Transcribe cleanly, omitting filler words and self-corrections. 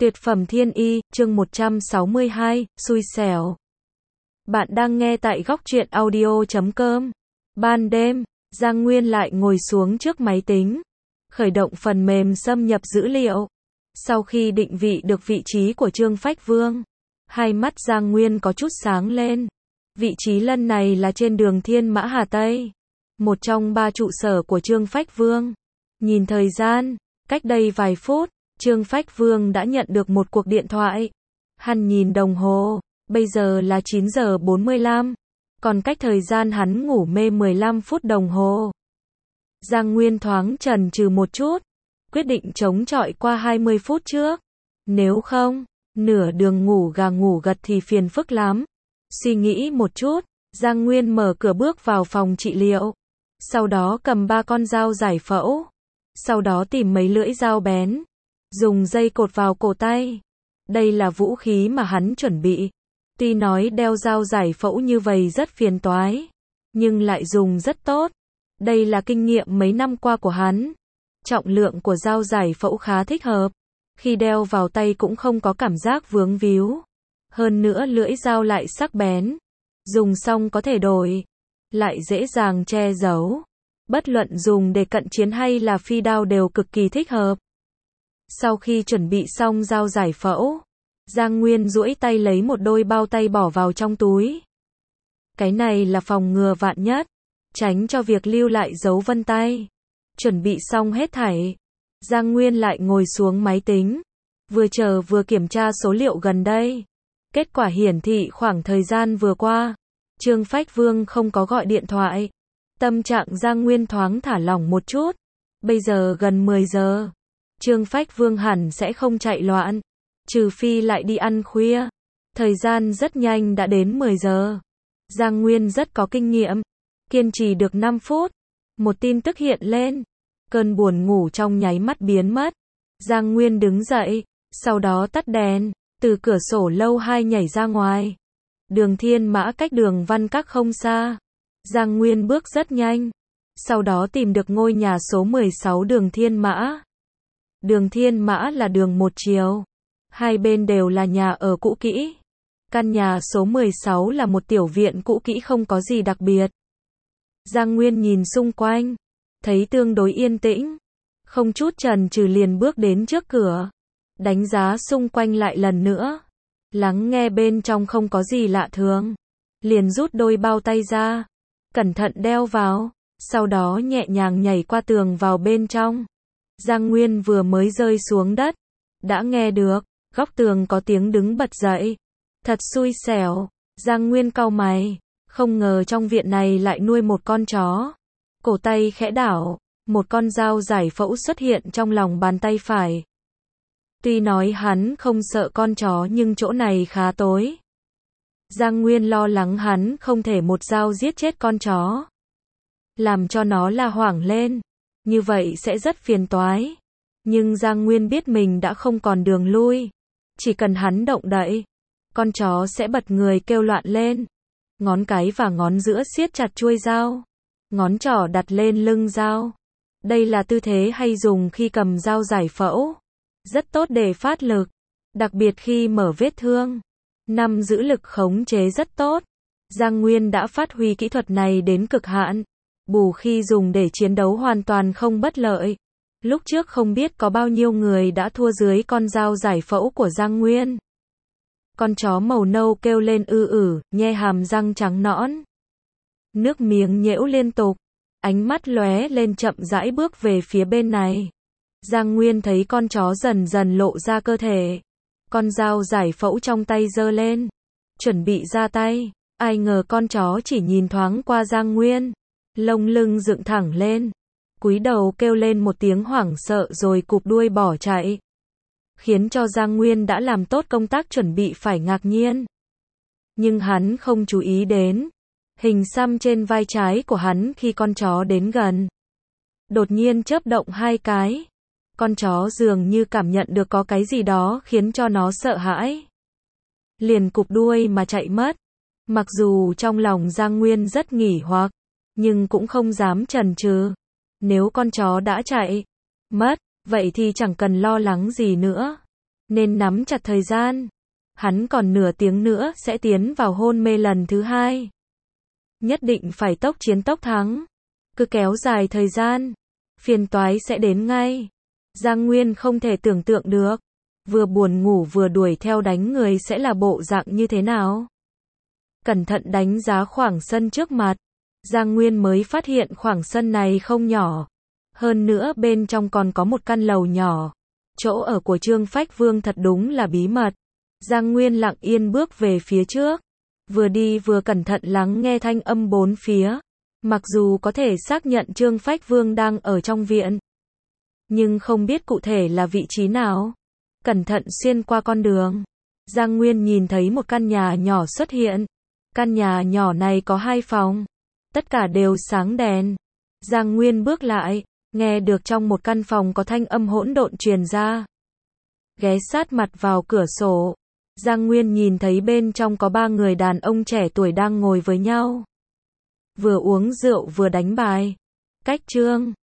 Tuyệt phẩm thiên y, chương 162, xui xẻo. Bạn đang nghe tại góc truyện audio.com. Ban đêm, Giang Nguyên lại ngồi xuống trước máy tính, khởi động phần mềm xâm nhập dữ liệu. Sau khi định vị được vị trí của Trương Phách Vương, hai mắt Giang Nguyên có chút sáng lên. Vị trí lần này là trên đường Thiên Mã Hà Tây, một trong 3 trụ sở của Trương Phách Vương. Nhìn thời gian, cách đây vài phút, Trương Phách Vương đã nhận được một cuộc điện thoại. Hắn nhìn đồng hồ, bây giờ là 9 giờ 45, còn cách thời gian hắn ngủ mê 15 phút đồng hồ. Giang Nguyên thoáng chần chừ một chút, quyết định chống chọi qua 20 phút trước. Nếu không, nửa đường ngủ gà ngủ gật thì phiền phức lắm. Suy nghĩ một chút, Giang Nguyên mở cửa bước vào phòng trị liệu. Sau đó cầm 3 con dao giải phẫu. Sau đó tìm mấy lưỡi dao bén, dùng dây cột vào cổ tay. Đây là vũ khí mà hắn chuẩn bị. Tuy nói đeo dao giải phẫu như vậy rất phiền toái, nhưng lại dùng rất tốt. Đây là kinh nghiệm mấy năm qua của hắn. Trọng lượng của dao giải phẫu khá thích hợp. Khi đeo vào tay cũng không có cảm giác vướng víu. Hơn nữa lưỡi dao lại sắc bén. Dùng xong có thể đổi. Lại dễ dàng che giấu. Bất luận dùng để cận chiến hay là phi đao đều cực kỳ thích hợp. Sau khi chuẩn bị xong dao giải phẫu, Giang Nguyên duỗi tay lấy một đôi bao tay bỏ vào trong túi. Cái này là phòng ngừa vạn nhất, tránh cho việc lưu lại dấu vân tay. Chuẩn bị xong hết thảy, Giang Nguyên lại ngồi xuống máy tính, vừa chờ vừa kiểm tra số liệu gần đây. Kết quả hiển thị khoảng thời gian vừa qua, Trương Phách Vương không có gọi điện thoại. Tâm trạng Giang Nguyên thoáng thả lỏng một chút. Bây giờ gần 10 giờ. Trương Phách Vương hẳn sẽ không chạy loạn. Trừ phi lại đi ăn khuya. Thời gian rất nhanh đã đến 10 giờ. Giang Nguyên rất có kinh nghiệm. Kiên trì được 5 phút. Một tin tức hiện lên. Cơn buồn ngủ trong nháy mắt biến mất. Giang Nguyên đứng dậy. Sau đó tắt đèn. Từ cửa sổ lầu 2 nhảy ra ngoài. Đường Thiên Mã cách đường Văn Các không xa. Giang Nguyên bước rất nhanh. Sau đó tìm được ngôi nhà số 16 đường Thiên Mã. Đường Thiên Mã là đường một chiều. Hai bên đều là nhà ở cũ kỹ. Căn nhà số 16 là một tiểu viện cũ kỹ không có gì đặc biệt. Giang Nguyên nhìn xung quanh. Thấy tương đối yên tĩnh. Không chút chần chừ liền bước đến trước cửa. Đánh giá xung quanh lại lần nữa. Lắng nghe bên trong không có gì lạ thường. Liền rút đôi bao tay ra. Cẩn thận đeo vào, sau đó nhẹ nhàng nhảy qua tường vào bên trong. Giang Nguyên vừa mới rơi xuống đất, đã nghe được, góc tường có tiếng đứng bật dậy. Thật xui xẻo, Giang Nguyên cau mày, không ngờ trong viện này lại nuôi một con chó. Cổ tay khẽ đảo, một con dao giải phẫu xuất hiện trong lòng bàn tay phải. Tuy nói hắn không sợ con chó nhưng chỗ này khá tối. Giang Nguyên lo lắng hắn không thể một dao giết chết con chó. Làm cho nó la hoảng lên. Như vậy sẽ rất phiền toái. Nhưng Giang Nguyên biết mình đã không còn đường lui. Chỉ cần hắn động đậy, con chó sẽ bật người kêu loạn lên. Ngón cái và ngón giữa siết chặt chuôi dao. Ngón trỏ đặt lên lưng dao. Đây là tư thế hay dùng khi cầm dao giải phẫu. Rất tốt để phát lực. Đặc biệt khi mở vết thương. Năm giữ lực khống chế rất tốt. Giang Nguyên đã phát huy kỹ thuật này đến cực hạn. Bù khi dùng để chiến đấu hoàn toàn không bất lợi. Lúc trước không biết có bao nhiêu người đã thua dưới con dao giải phẫu của Giang Nguyên. Con chó màu nâu kêu lên nhe hàm răng trắng nõn. Nước miếng nhễu liên tục. Ánh mắt lóe lên chậm rãi bước về phía bên này. Giang Nguyên thấy con chó dần dần lộ ra cơ thể. Con dao giải phẫu trong tay giơ lên. Chuẩn bị ra tay. Ai ngờ con chó chỉ nhìn thoáng qua Giang Nguyên. Lông lưng dựng thẳng lên. Cúi đầu kêu lên một tiếng hoảng sợ rồi cụp đuôi bỏ chạy. Khiến cho Giang Nguyên đã làm tốt công tác chuẩn bị phải ngạc nhiên. Nhưng hắn không chú ý đến. Hình xăm trên vai trái của hắn khi con chó đến gần. Đột nhiên chớp động 2 cái. Con chó dường như cảm nhận được có cái gì đó khiến cho nó sợ hãi. Liền cụp đuôi mà chạy mất. Mặc dù trong lòng Giang Nguyên rất nghỉ hoặc, nhưng cũng không dám chần chừ. Nếu con chó đã chạy mất, vậy thì chẳng cần lo lắng gì nữa. nên nắm chặt thời gian. Hắn còn nửa tiếng nữa sẽ tiến vào hôn mê lần thứ 2. Nhất định phải tốc chiến tốc thắng. Cứ kéo dài thời gian, phiền toái sẽ đến ngay. Giang Nguyên không thể tưởng tượng được, vừa buồn ngủ vừa đuổi theo đánh người sẽ là bộ dạng như thế nào. Cẩn thận đánh giá khoảng sân trước mặt, Giang Nguyên mới phát hiện khoảng sân này không nhỏ. Hơn nữa bên trong còn có một căn lầu nhỏ. Chỗ ở của Trương Phách Vương thật đúng là bí mật. Giang Nguyên lặng yên bước về phía trước, vừa đi vừa cẩn thận lắng nghe thanh âm bốn phía. Mặc dù có thể xác nhận Trương Phách Vương đang ở trong viện, nhưng không biết cụ thể là vị trí nào. Cẩn thận xuyên qua con đường, Giang Nguyên nhìn thấy một căn nhà nhỏ xuất hiện. Căn nhà nhỏ này có 2 phòng, tất cả đều sáng đèn. Giang Nguyên bước lại, nghe được trong một căn phòng có thanh âm hỗn độn truyền ra. Ghé sát mặt vào cửa sổ, Giang Nguyên nhìn thấy bên trong có 3 người đàn ông trẻ tuổi đang ngồi với nhau. Vừa uống rượu vừa đánh bài. Cách Trương